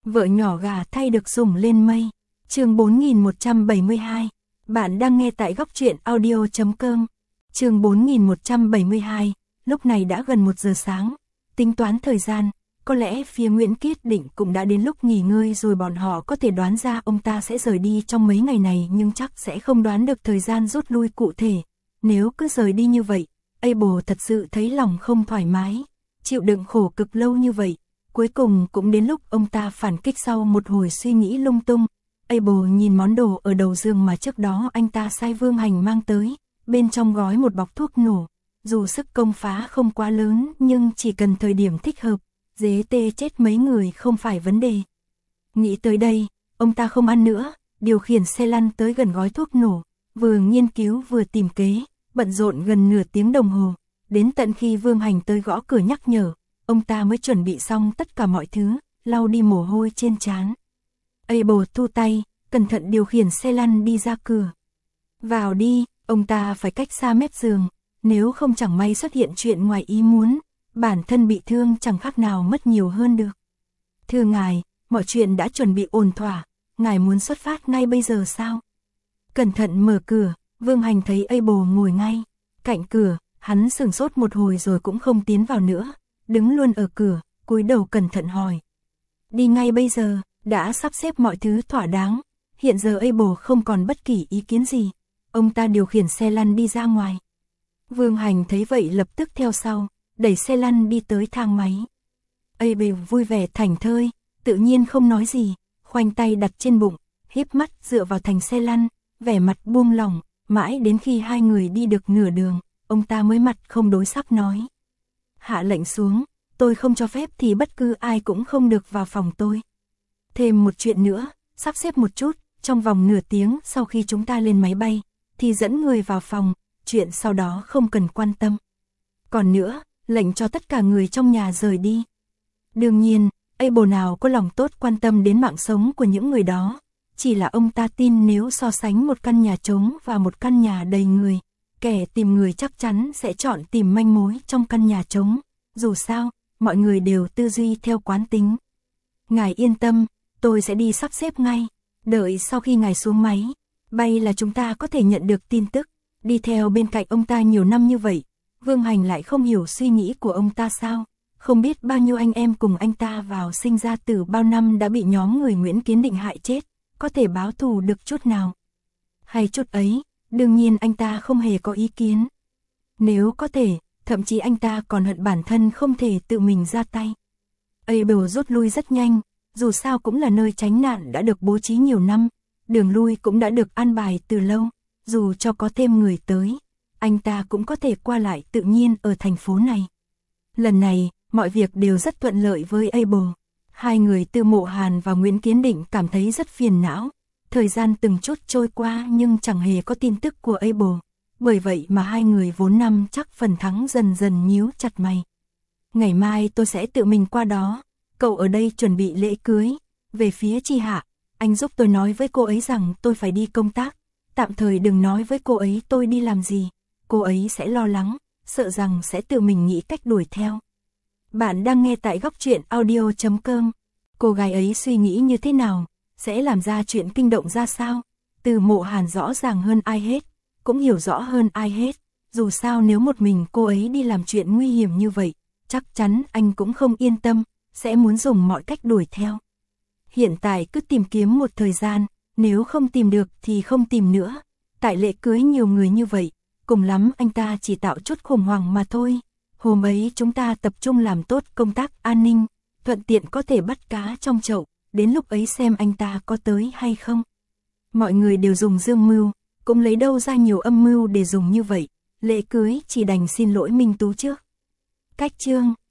Vợ nhỏ gà thay được sủng lên mây. Chương 4172. Bạn đang nghe tại góc truyện audio.com. Chương 4172. Lúc này đã gần 1 giờ sáng. Tính toán thời gian, có lẽ phía Nguyễn Kiết Định cũng đã đến lúc nghỉ ngơi rồi, bọn họ có thể đoán ra ông ta sẽ rời đi trong mấy ngày này, nhưng chắc sẽ không đoán được thời gian rút lui cụ thể. Nếu cứ rời đi như vậy, Abel thật sự thấy lòng không thoải mái, chịu đựng khổ cực lâu như vậy. Cuối cùng cũng đến lúc ông ta phản kích sau một hồi suy nghĩ lung tung. Abel nhìn món đồ ở đầu giường mà trước đó anh ta sai Vương Hành mang tới, bên trong gói một bọc thuốc nổ. Dù sức công phá không quá lớn nhưng chỉ cần thời điểm thích hợp, dế tê chết mấy người không phải vấn đề. Nghĩ tới đây, ông ta không ăn nữa, điều khiển xe lăn tới gần gói thuốc nổ, vừa nghiên cứu vừa tìm kế, bận rộn gần nửa tiếng đồng hồ. Đến tận khi Vương Hành tới gõ cửa nhắc nhở, ông ta mới chuẩn bị xong tất cả mọi thứ, lau đi mồ hôi trên trán. Abel thu tay, cẩn thận điều khiển xe lăn đi ra cửa. Vào đi, ông ta phải cách xa mép giường, nếu không chẳng may xuất hiện chuyện ngoài ý muốn, bản thân bị thương chẳng khác nào mất nhiều hơn được. Thưa ngài, mọi chuyện đã chuẩn bị ổn thỏa, ngài muốn xuất phát ngay bây giờ sao? Cẩn thận mở cửa, Vương Hành thấy Abel ngồi ngay cạnh cửa, hắn sửng sốt một hồi rồi cũng không tiến vào nữa, đứng luôn ở cửa, cúi đầu cẩn thận hỏi. Đi ngay bây giờ, đã sắp xếp mọi thứ thỏa đáng, hiện giờ Abel không còn bất kỳ ý kiến gì. Ông ta điều khiển xe lăn đi ra ngoài. Vương Hành thấy vậy lập tức theo sau, đẩy xe lăn đi tới thang máy. Abel vui vẻ thảnh thơi, tự nhiên không nói gì, khoanh tay đặt trên bụng, híp mắt dựa vào thành xe lăn, vẻ mặt buông lỏng, mãi đến khi hai người đi được nửa đường, ông ta mới mặt không đối sắc nói. Hạ lệnh xuống, tôi không cho phép thì bất cứ ai cũng không được vào phòng tôi. Thêm một chuyện nữa, sắp xếp một chút, trong vòng nửa tiếng sau khi chúng ta lên máy bay, thì dẫn người vào phòng, chuyện sau đó không cần quan tâm. Còn nữa, lệnh cho tất cả người trong nhà rời đi. Đương nhiên, Abel nào có lòng tốt quan tâm đến mạng sống của những người đó, chỉ là ông ta tin nếu so sánh một căn nhà trống và một căn nhà đầy người, kẻ tìm người chắc chắn sẽ chọn tìm manh mối trong căn nhà trống. Dù sao, mọi người đều tư duy theo quán tính. Ngài yên tâm, tôi sẽ đi sắp xếp ngay. Đợi sau khi ngài xuống máy bay là chúng ta có thể nhận được tin tức. Đi theo bên cạnh ông ta nhiều năm như vậy, Vương Hành lại không hiểu suy nghĩ của ông ta sao? Không biết bao nhiêu anh em cùng anh ta vào sinh ra tử bao năm đã bị nhóm người Nguyễn Kiến Định hại chết, có thể báo thù được chút nào? Hay chút ấy, đương nhiên anh ta không hề có ý kiến. Nếu có thể, thậm chí anh ta còn hận bản thân không thể tự mình ra tay. Abel rút lui rất nhanh, dù sao cũng là nơi tránh nạn đã được bố trí nhiều năm, đường lui cũng đã được an bài từ lâu, dù cho có thêm người tới, anh ta cũng có thể qua lại tự nhiên ở thành phố này. Lần này, mọi việc đều rất thuận lợi với Abel. Hai người Tư Mộ Hàn và Nguyễn Kiến Định cảm thấy rất phiền não. Thời gian từng chút trôi qua nhưng chẳng hề có tin tức của Abel. Bởi vậy mà hai người vốn nắm chắc phần thắng dần dần nhíu chặt mày. Ngày mai tôi sẽ tự mình qua đó. Cậu ở đây chuẩn bị lễ cưới. Về phía Chi Hạ, anh giúp tôi nói với cô ấy rằng tôi phải đi công tác. Tạm thời đừng nói với cô ấy tôi đi làm gì. Cô ấy sẽ lo lắng, sợ rằng sẽ tự mình nghĩ cách đuổi theo. Bạn đang nghe tại góc truyện audio.com. Cô gái ấy suy nghĩ như thế nào? Sẽ làm ra chuyện kinh động ra sao? Từ Mộ Hàn rõ ràng hơn ai hết, cũng hiểu rõ hơn ai hết. Dù sao nếu một mình cô ấy đi làm chuyện nguy hiểm như vậy, chắc chắn anh cũng không yên tâm, sẽ muốn dùng mọi cách đuổi theo. Hiện tại cứ tìm kiếm một thời gian, nếu không tìm được thì không tìm nữa. Tại lễ cưới nhiều người như vậy, cùng lắm anh ta chỉ tạo chút khủng hoảng mà thôi. Hôm ấy chúng ta tập trung làm tốt công tác an ninh, thuận tiện có thể bắt cá trong chậu, đến lúc ấy xem anh ta có tới hay không. Mọi người đều dùng dương mưu, cũng lấy đâu ra nhiều âm mưu để dùng như vậy, lễ cưới chỉ đành xin lỗi Minh Tú trước. Cách chương